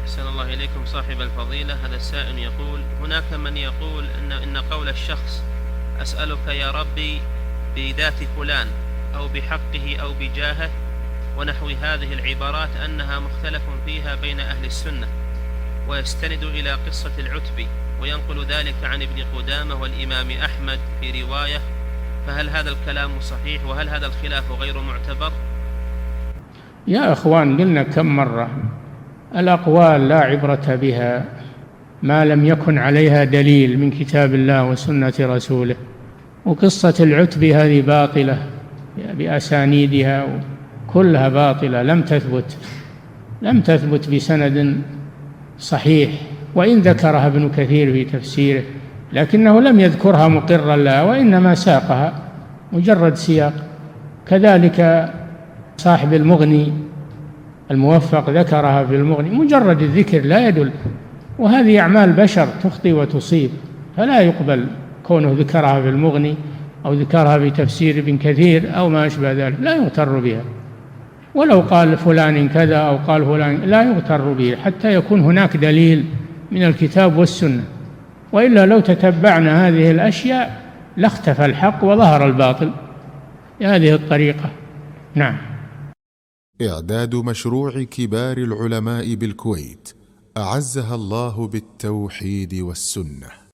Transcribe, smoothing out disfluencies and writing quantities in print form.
أحسن الله إليكم صاحب الفضيلة. هذا السائل يقول: هناك من يقول إن قول الشخص أسألك يا ربي بذات فلان أو بحقه أو بجاهه ونحو هذه العبارات أنها مختلف فيها بين أهل السنة، ويستند إلى قصة العتبي، وينقل ذلك عن ابن قدامة والإمام أحمد في رواية، فهل هذا الكلام صحيح؟ وهل هذا الخلاف غير معتبر؟ يا أخوان، قلنا كم مرة الأقوال لا عبرة بها ما لم يكن عليها دليل من كتاب الله وسنة رسوله. وقصة العتبي هذه باطلة بأسانيدها، كلها باطلة، لم تثبت بسند صحيح، وإن ذكرها ابن كثير في تفسيره لكنه لم يذكرها مقرا لها، وإنما ساقها مجرد سياق. كذلك صاحب المغني الموفق ذكرها في المغني، مجرد الذكر لا يدل، وهذه أعمال بشر تخطي وتصيب، فلا يقبل كونه ذكرها في المغني أو ذكرها في تفسير ابن كثير أو ما أشبه ذلك، لا يغتر بها. ولو قال فلان كذا أو قال فلان، لا يغتر به حتى يكون هناك دليل من الكتاب والسنة، وإلا لو تتبعنا هذه الأشياء لاختفى الحق وظهر الباطل بهذه الطريقة. نعم. إعداد مشروع كبار العلماء بالكويت أعزها الله بالتوحيد والسنة.